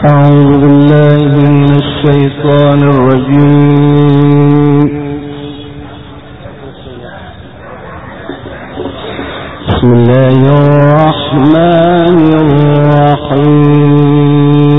أعوذ بالله من الشيطان الرجيم. بسم الله الرحمن الرحيم.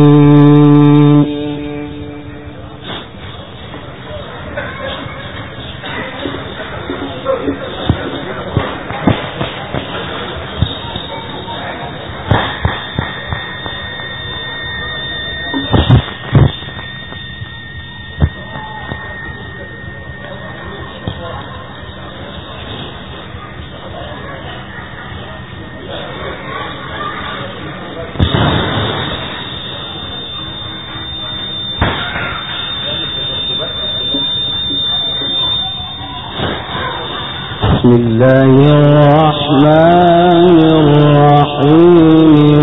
بسم الله الرحمن الرحيم.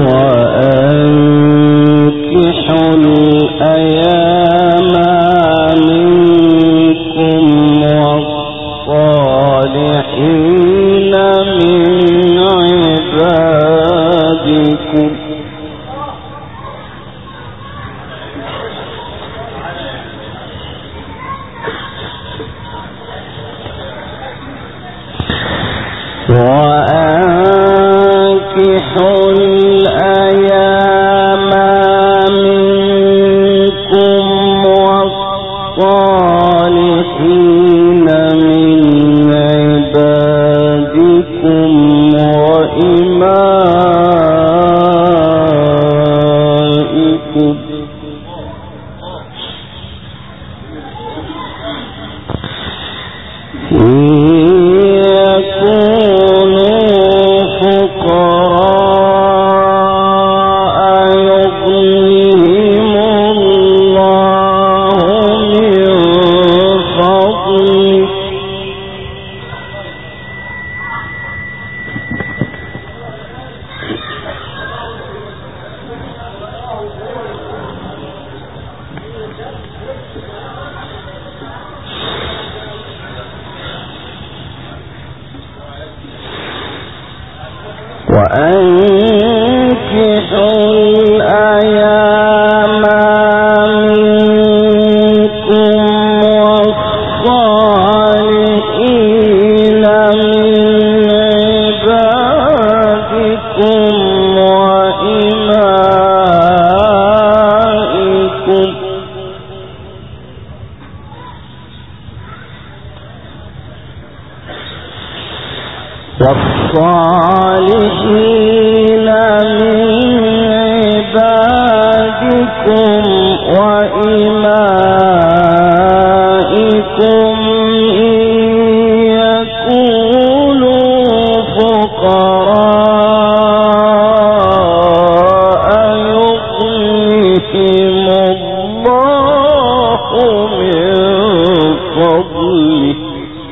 وأنكحوا الأيام منكم والصالحين من عبادكم وأنكحوا الأيام منكم والصالحين من عبادكم وإمائكم وأنكحوا الأيام منكم والصالحين من عبادكم وإمائكم والصالحين من عبادكم وإمائكم إن يكونوا فقراء يغنهم الله من فضله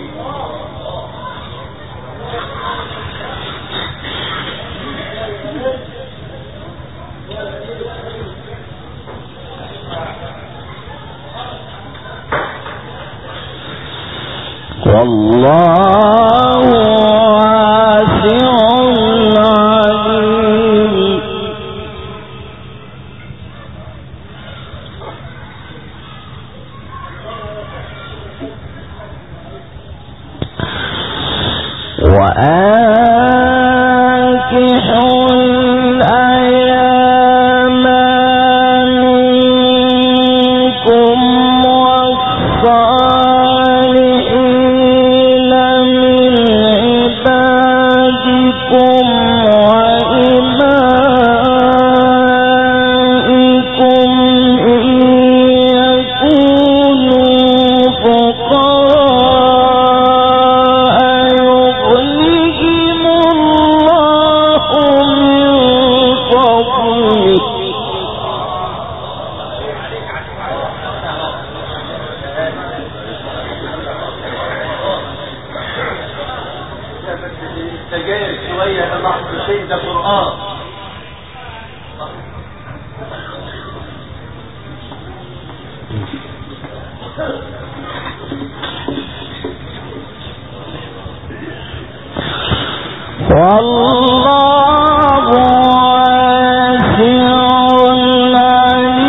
والله واسع عليم. وأنكحوا الأيام منكم والصالحين من عبادكم وإمائكم إن يكونوا فقراء يغنهم الله من فضله السجاير شوية لحظة شيء ده قرآن. والله واسع عليم.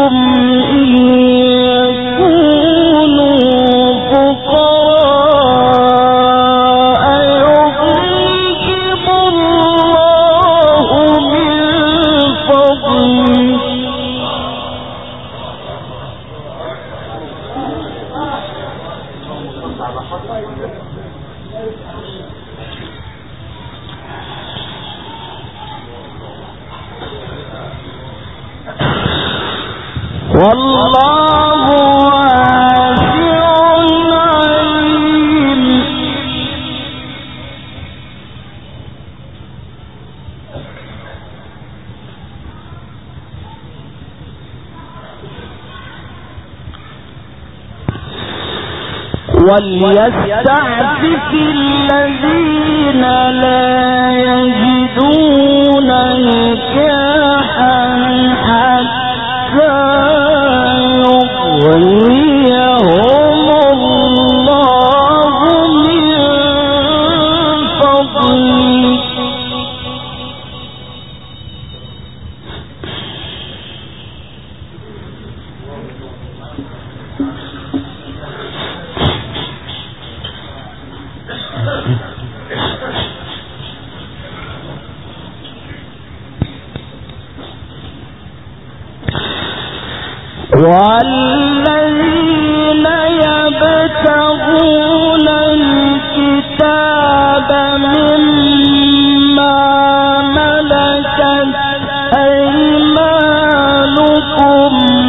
وليستعفف الذين لا يجدون نكاحا حتى يغنيهم الله من فضله والذين يبتغون الكتاب مما ملكت أيمانكم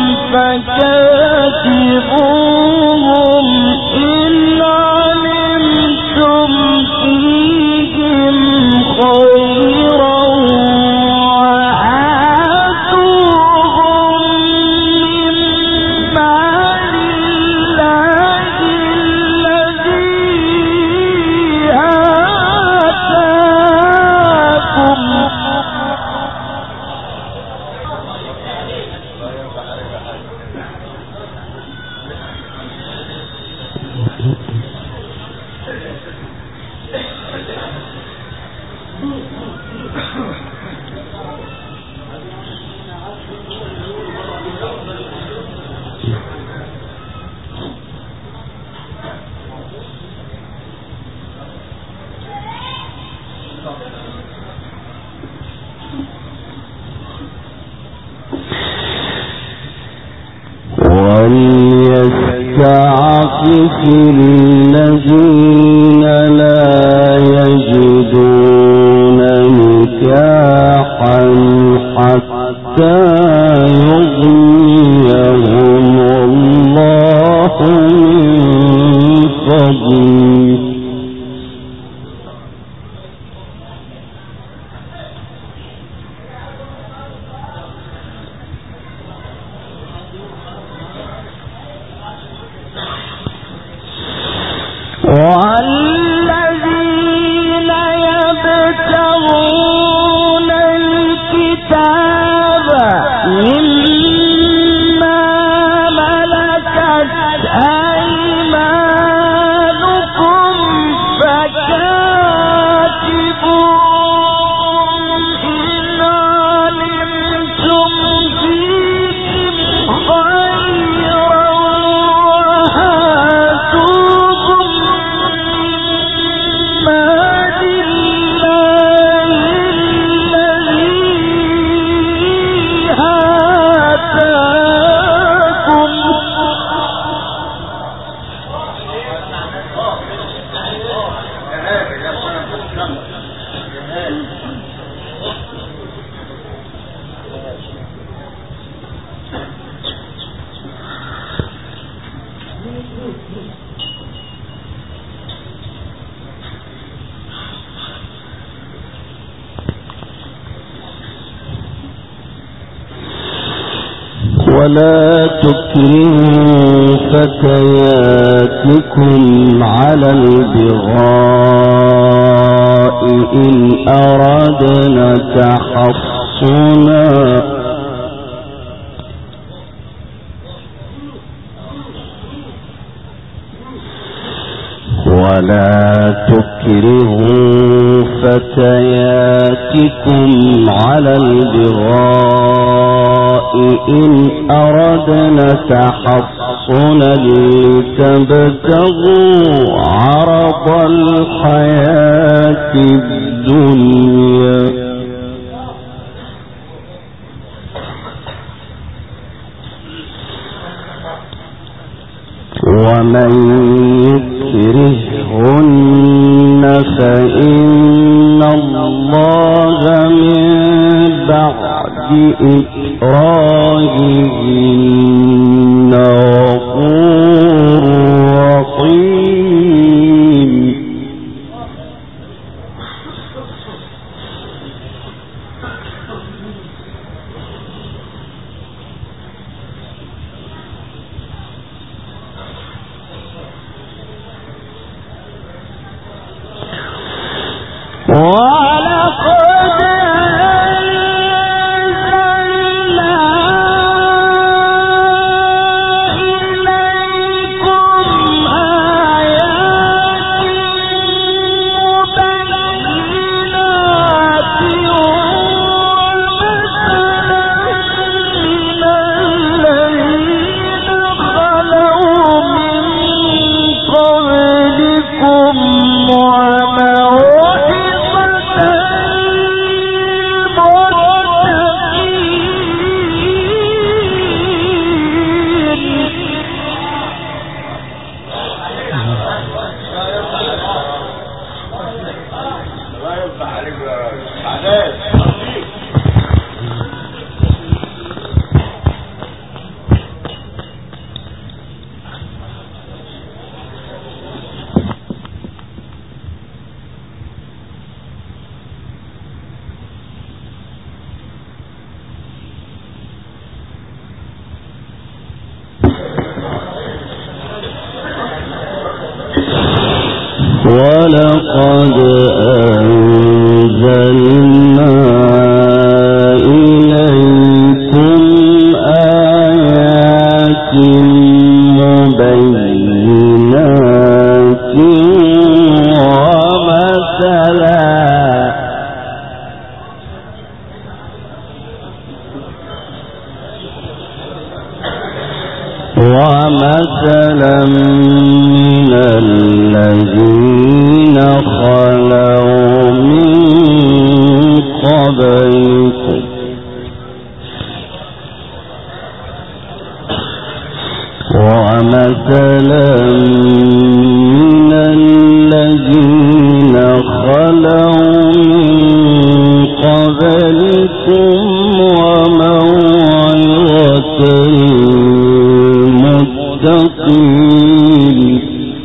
فكاتبوهم إن علمتم فيهم خيرا وليستعفف الذين لا يجدون نكاحا حتى يغنيهم الله من فضله والذين يبتغون الكتاب مما ملكت أيمانكم فكاتبوهم إن علمتم فيهم خيرا ولا تكرهوا فتياتكم على البغاء إن أردنا تحصنا ولا تكرهوا فتياتكم على البغاء إن أردنا تحصنا لتبتغوا عرض الحياة الدنيا ومن يكرهن فإن الله من بعد إكراههن غفور رحيم ولقد أنزلنا إليكم آيات مبينات ومثلا من الذين خلوا من قبلكم ولقد أنزلنا إليكم آيات مبينات ومثلا من الذين خلوا من قبلكم ومثلا من الذين خلوا من قبلكم وموعظة للمتقين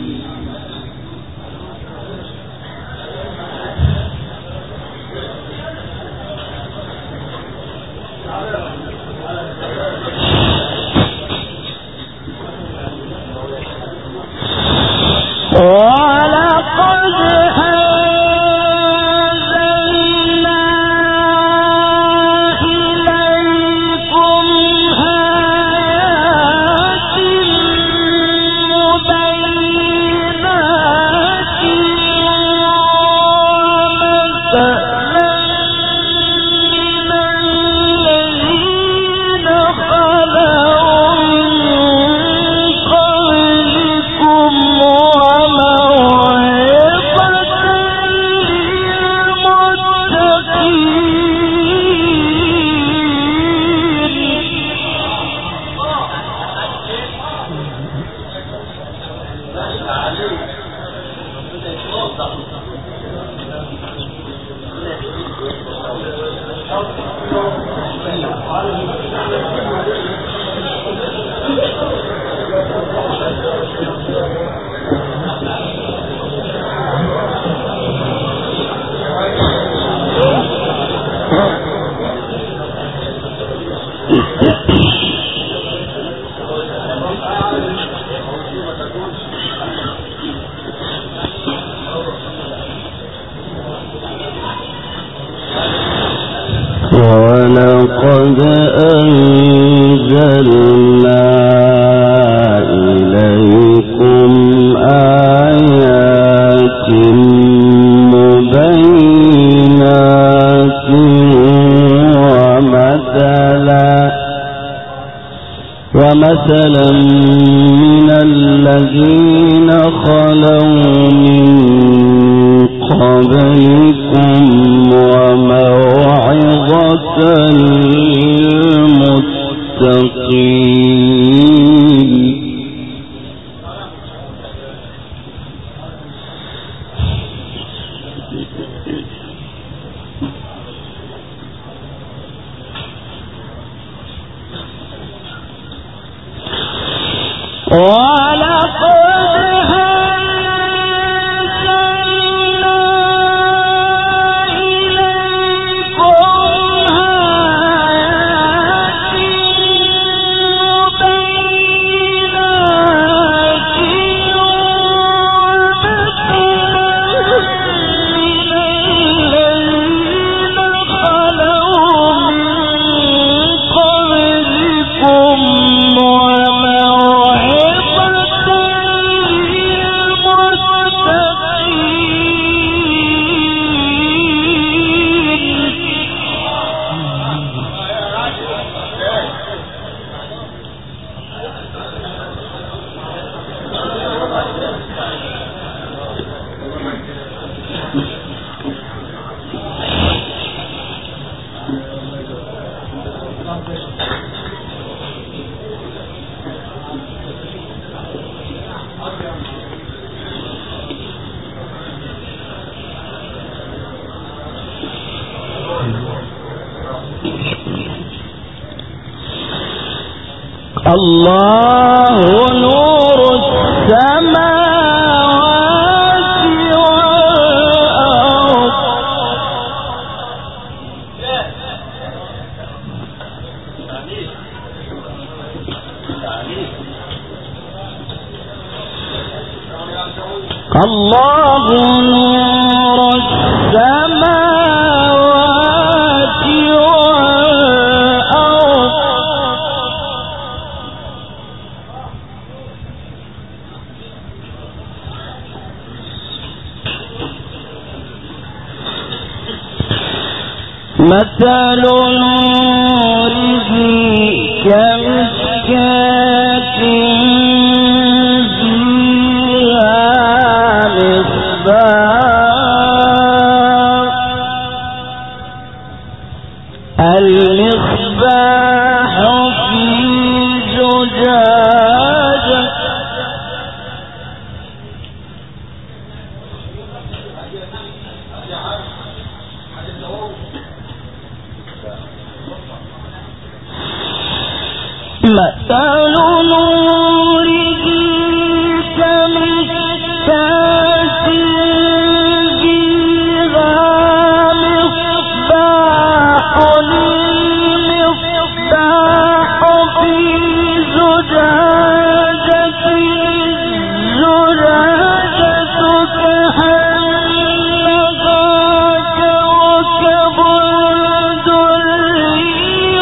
ولقد أنزلنا إليكم آيات مبينات ومثلا من الذين خلوا من قبلكم ولقد أنزلنا إليكم آيات مثلا من الذين خلوا من قبلكم وموعظة للمتقين. الله نور السماوات والأرض. الله نور السماوات والأرض. مثل نوره كمشكاة فيها مصباح. المصباح في زجاجة مثل نوره كمشكاة فيها مصباح. المصباح في زجاجة. الزجاجة كأنها كوكب دري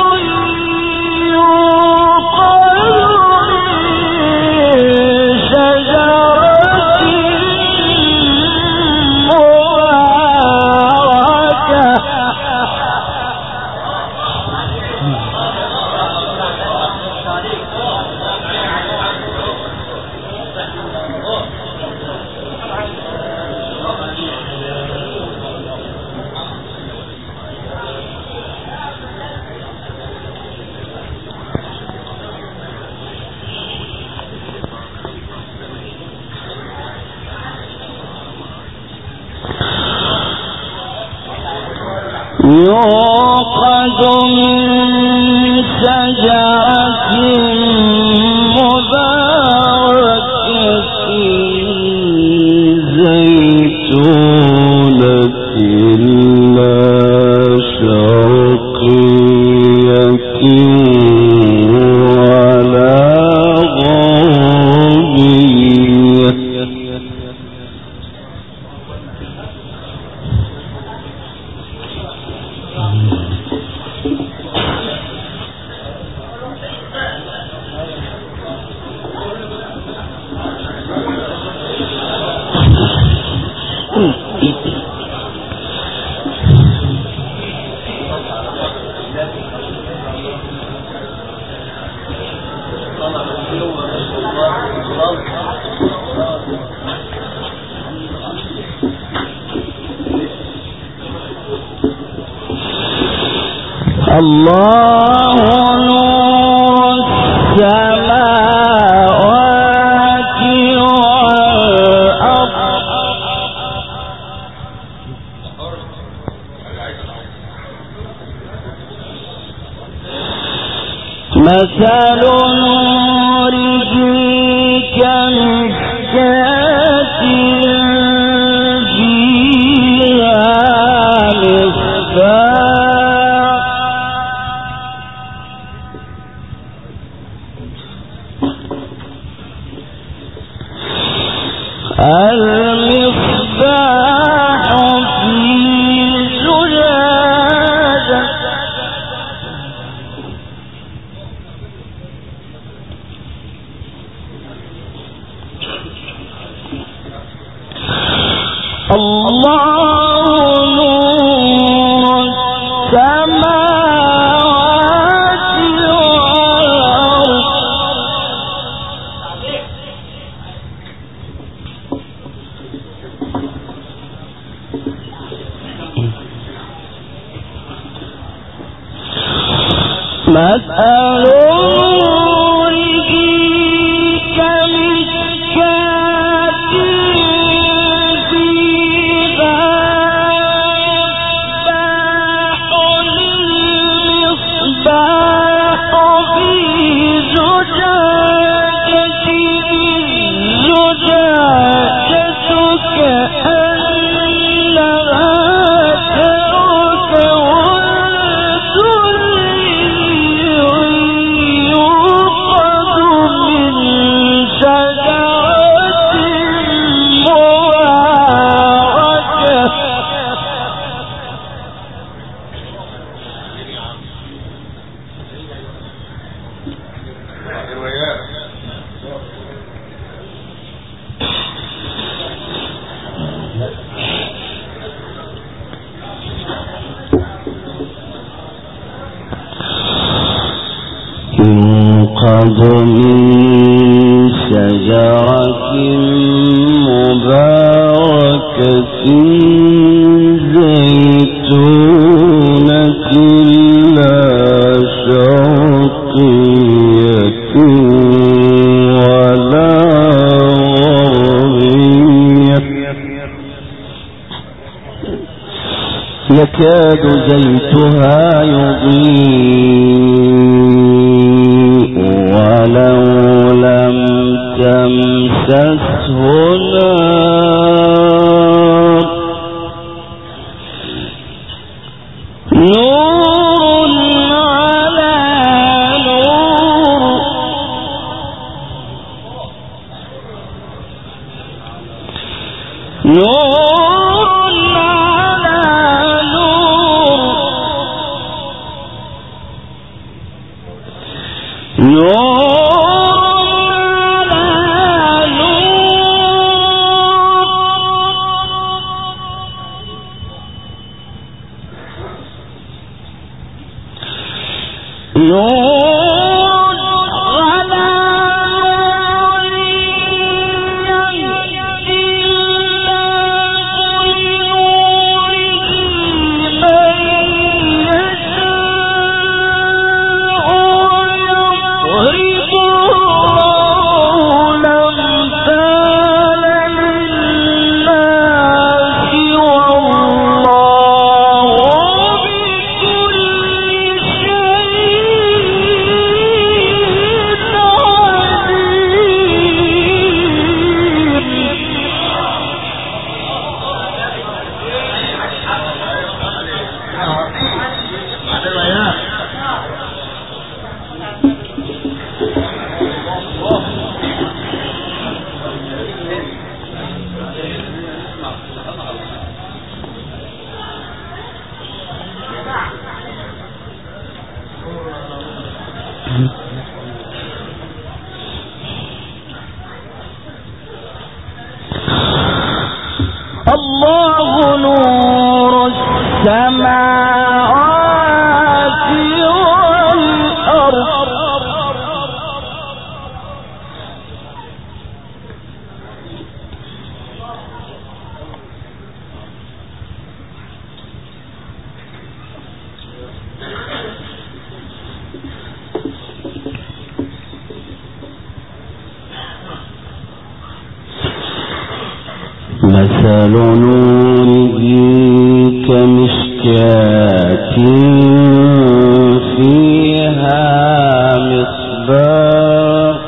يوقد من شجرة مباركة زيتونة لا شرقية ولا غربية. الله نور السماوات والأرض مثل نوره كمشكاة فيها مصباح المصباح في زجاجة الله نور السماوات والأرض مثل نوره كمشكاة فيها مصباح في زجاجة الزجاجة كأنها كوكب يوقد من شجرة مباركة يوقد من شجرة مباركة زيتونة لا شرقية ولا غربية يكاد زيتها يضيء ولو لم تمسسه نار نور على نور نور على نور الله نور السماوات والأرض مثل نوره كمشكاة فيها مصباح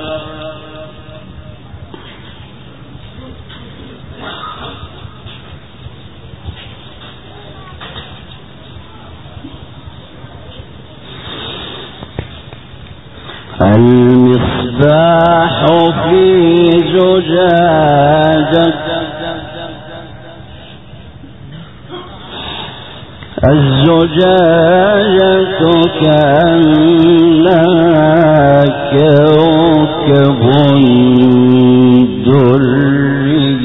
المصباح في زجاجة الزجاجة كأنها كوكب دري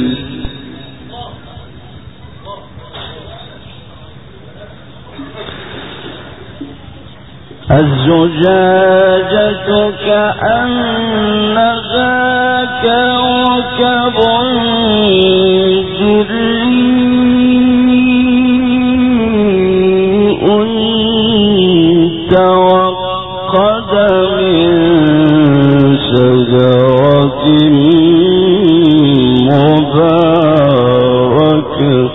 الزجاجة كأنها كوكب دري توقد من شجرة مباركة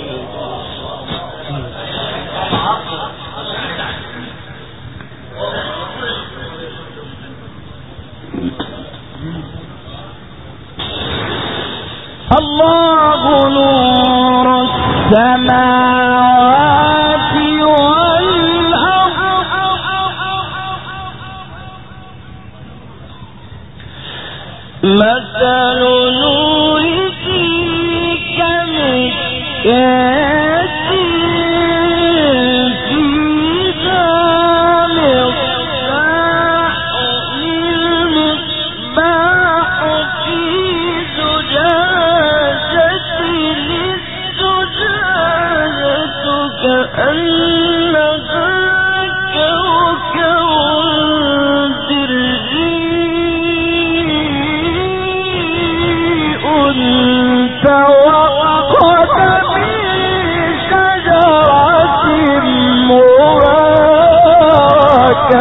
الله نور السماوات والأرض مثل نوره كمشكاة فيها مصباح المصباح في زجاجة الزجاجة كأنها كوكب دري توقد من شجرة مباركة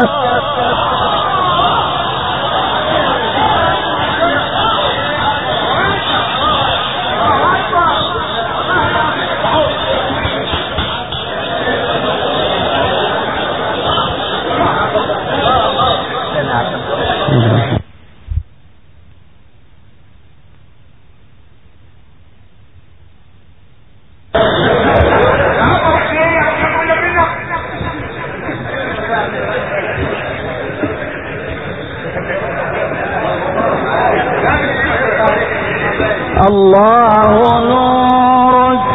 الله نور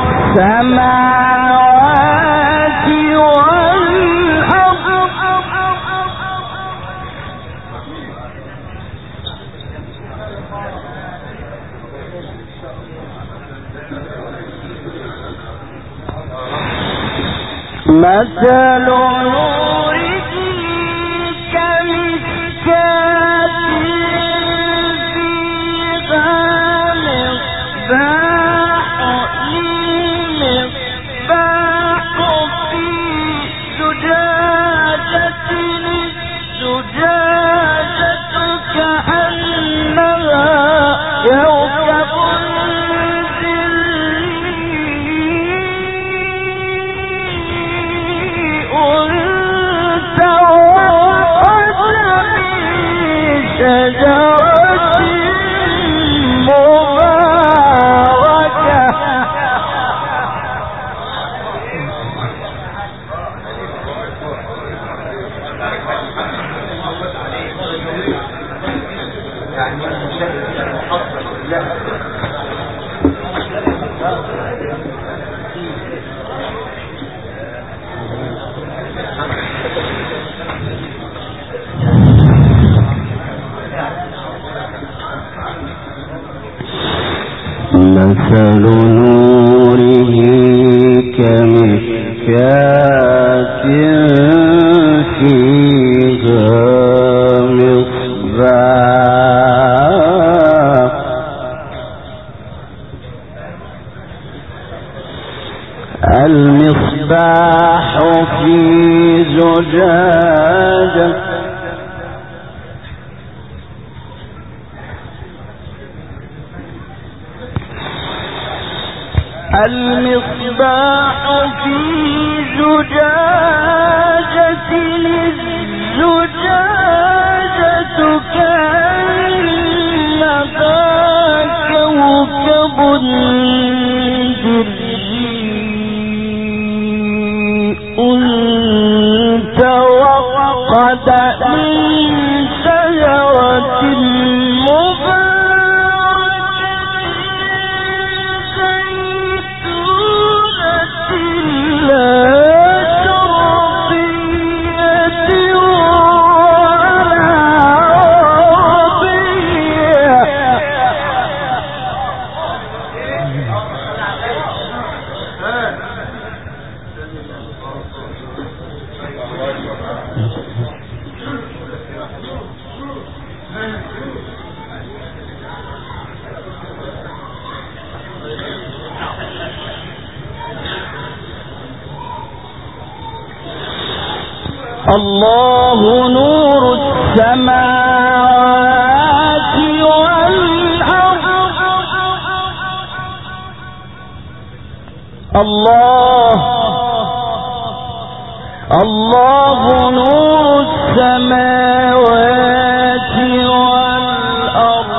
السماوات والأرض مثل نوره كمشكاة فيها مصباح المصباح في زجاجة الزجاجة كأنها كوكب شجرة مباركة مثل نوره كمشكاة فيها مصباح المصباح في زجاجة المصباح في زجاجة الزجاجة كأنها كوكب دري توقد من شجرة الله نور السماوات والأرض الله نور السماوات والأرض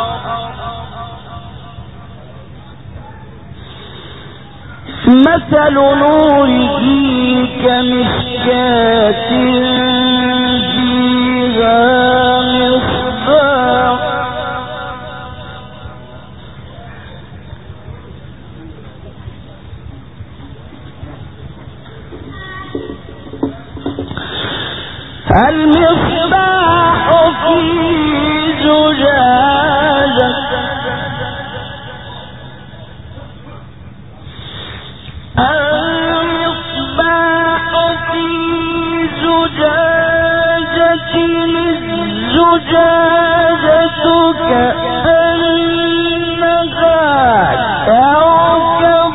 مثل نوره كمشكاة فيها مصباح المصباح في زجاجة الزجاجة كأنها كوكب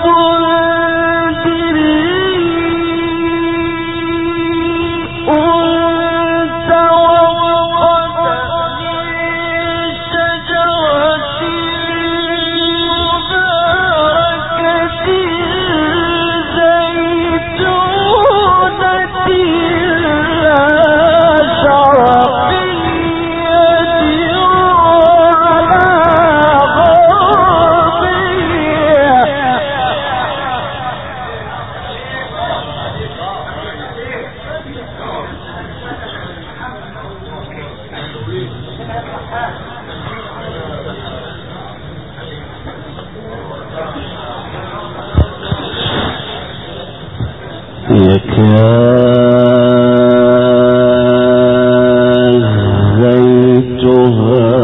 دري توقد من شجرة مباركة زيتونة لا شرقية ولا غربية يكاد زيتها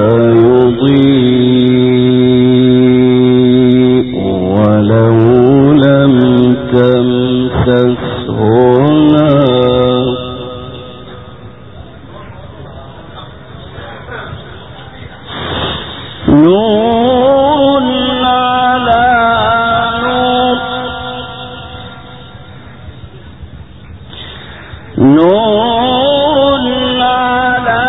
يضيء ولو لم تمسسه نار نور على نور على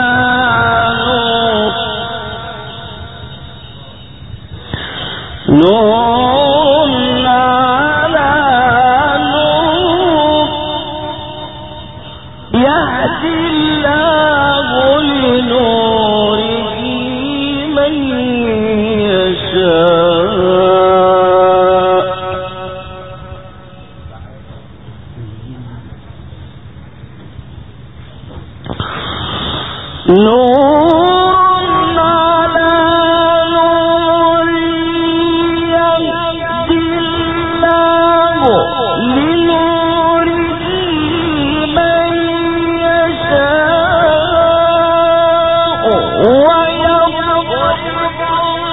نور على نور يهدي الله لنوره من يشاء نور على نور يهدي الله لنوره من يشاء ويضرب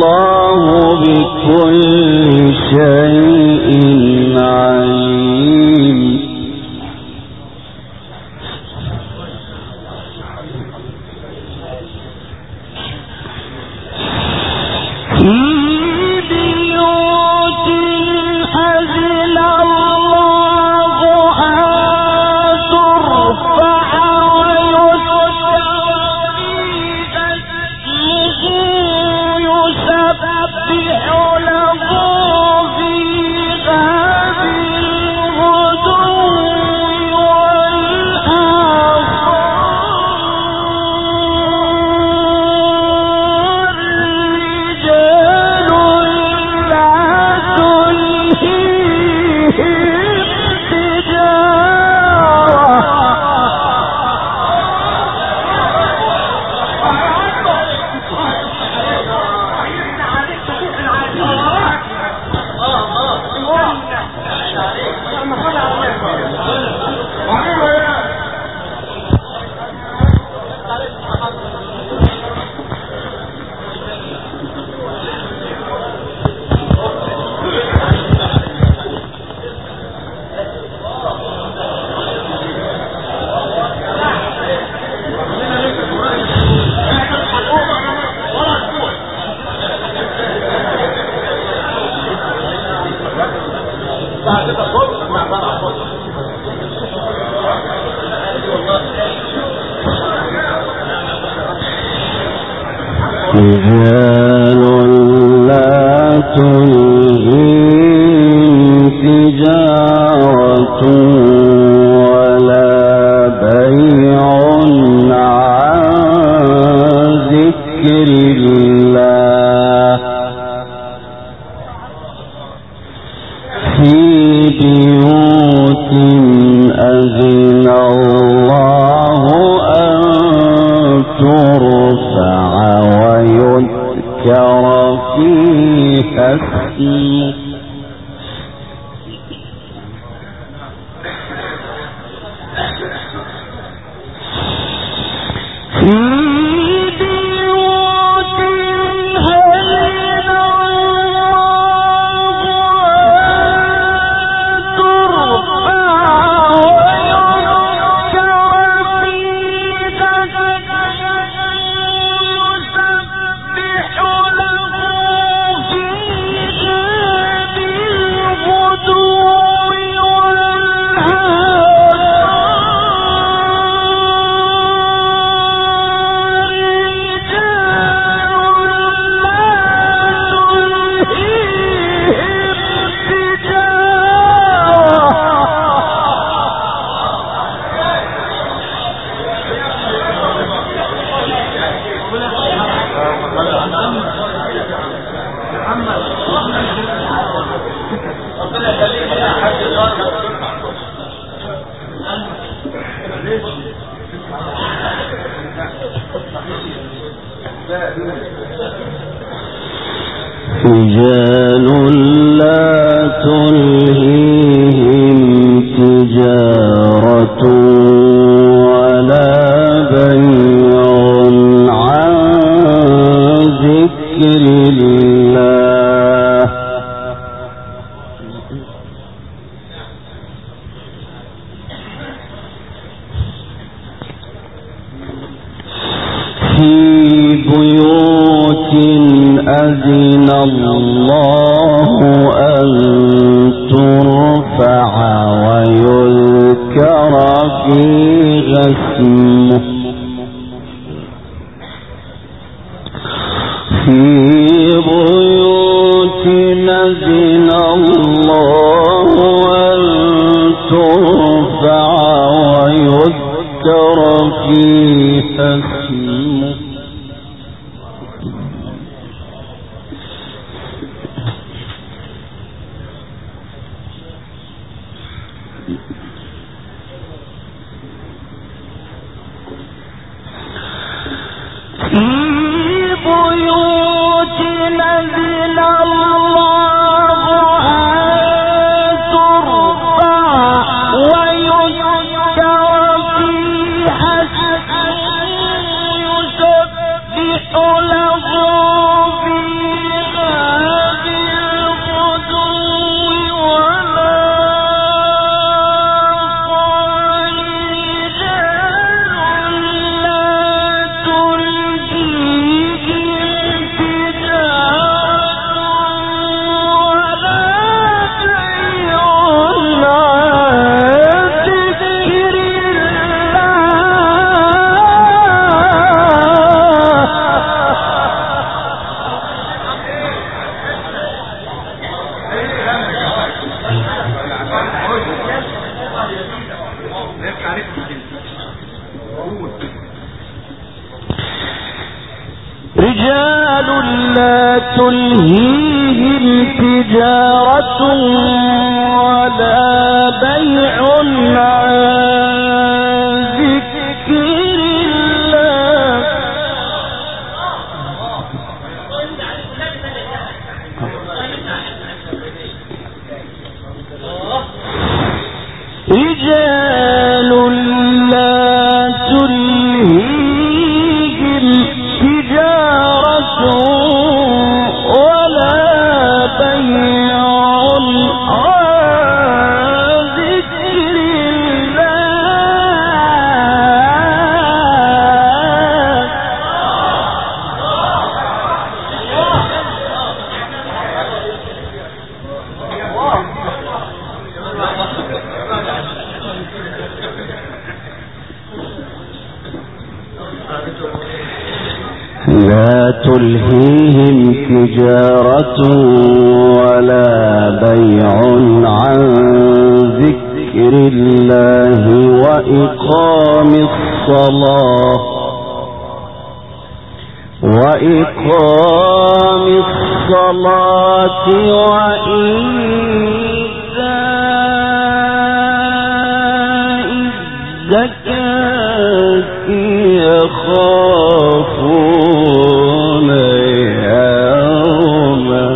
والله بكل شيء عليم. رجال لا تلهيهم تجارة ولا بيع عن ذكر الله في بيوت أذن الله أن ترفع ويذكر فيها اسمه رجال لا تلهيهم تجارة ولا بيع عن ذكر الله في بيوت أذن الله أن ترفع ويذكر فيها اسمه في بيوت أذن الله أن ترفع ويذكر فيها اسمه يسبح رجال لا تلهيهم تجارة ولا بيع عن ذكر الله رجال لا تلهيهم تجارة ولا بيع عن ذكر لا تلهيهم تجارة ولا بيع عن ذكر الله وإقام الصلاة وإيتاء الزكاة يخافون يوما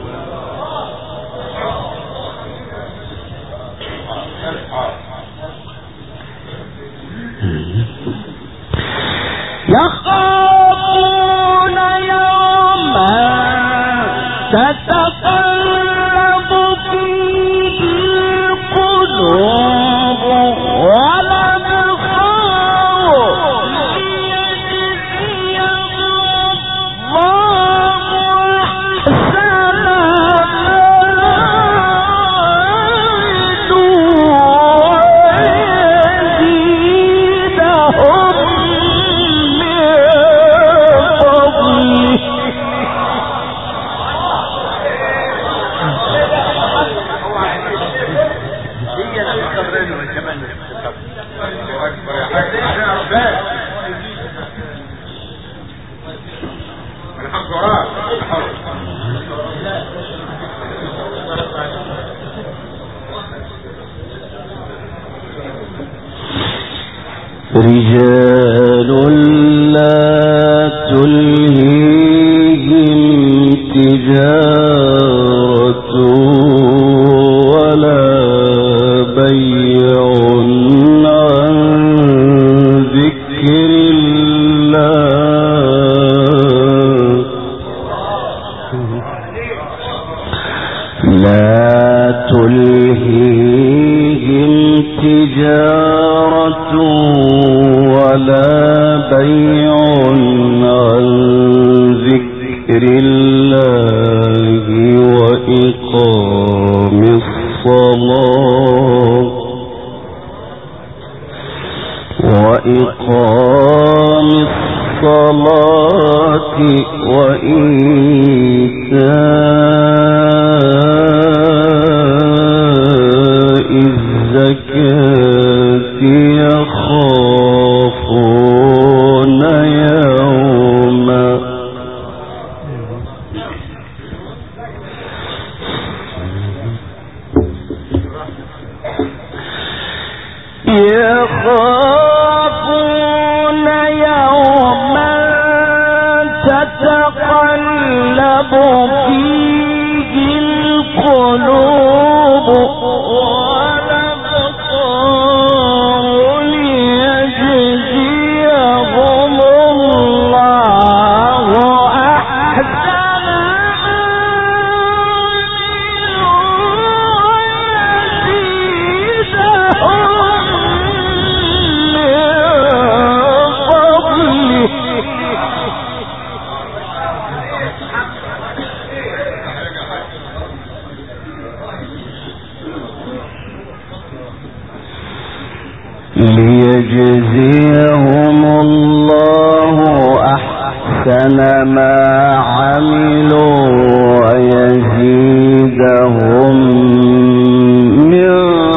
تتقلب فيه القلوب والأبصار ليجزيهم الله أحسن ما عملوا ويزيدهم من فضله. رجال لا تلهيهم تجارة ولا بيع عن ذكر الله لا تلهيهم تجارة ولا بيع عن ذكر الله وإقام الصلاة وإيتاء الزكاة يخافون يوما تتقلب فيه القلوب والأبصار ليجزيهم الله أحسن ليجزيهم الله أحسن ما عملوا ويزيدهم من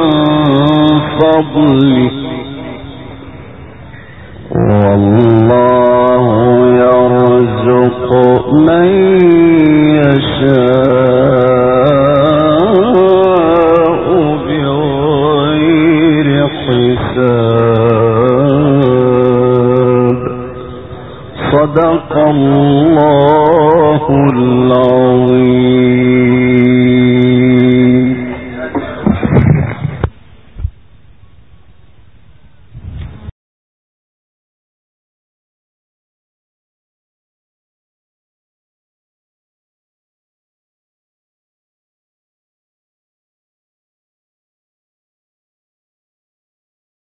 فضله والله يرزق صدق الله العظيم.